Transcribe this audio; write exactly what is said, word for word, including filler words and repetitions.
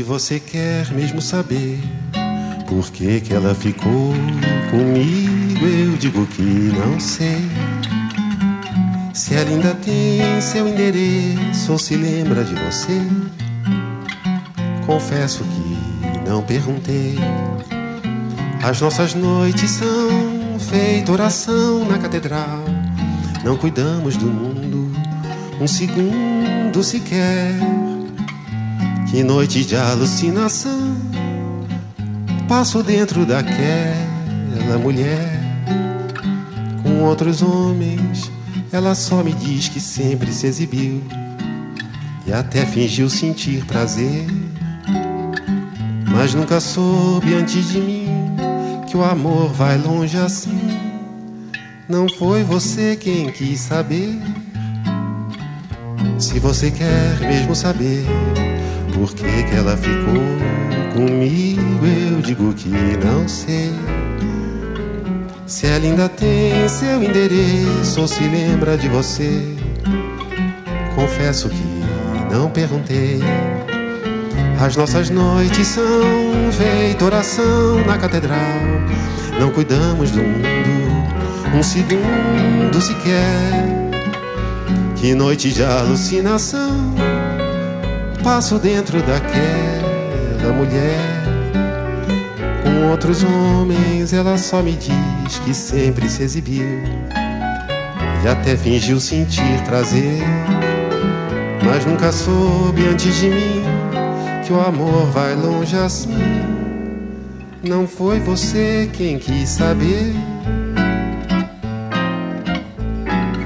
você quer mesmo saber por que que ela ficou comigo, eu digo que não sei. Se ela ainda tem seu endereço ou se lembra de você, confesso que não perguntei. As nossas noites são feita oração na catedral. Não cuidamos do mundo um segundo sequer. Que noite de alucinação passo dentro daquela mulher. Com outros homens ela só me diz que sempre se exibiu e até fingiu sentir prazer, mas nunca soube antes de mim que o amor vai longe assim. Não foi você quem quis saber. Se você quer mesmo saber por que que ela ficou comigo, eu digo que não sei. Se ela ainda tem seu endereço ou se lembra de você, confesso que não perguntei. As nossas noites são feita oração na catedral. Não cuidamos do mundo um segundo sequer. Que noite de alucinação passo dentro daquela mulher. Com outros homens ela só me diz que sempre se exibiu e até fingiu sentir prazer, mas nunca soube antes de mim que o amor vai longe assim. Não foi você quem quis saber.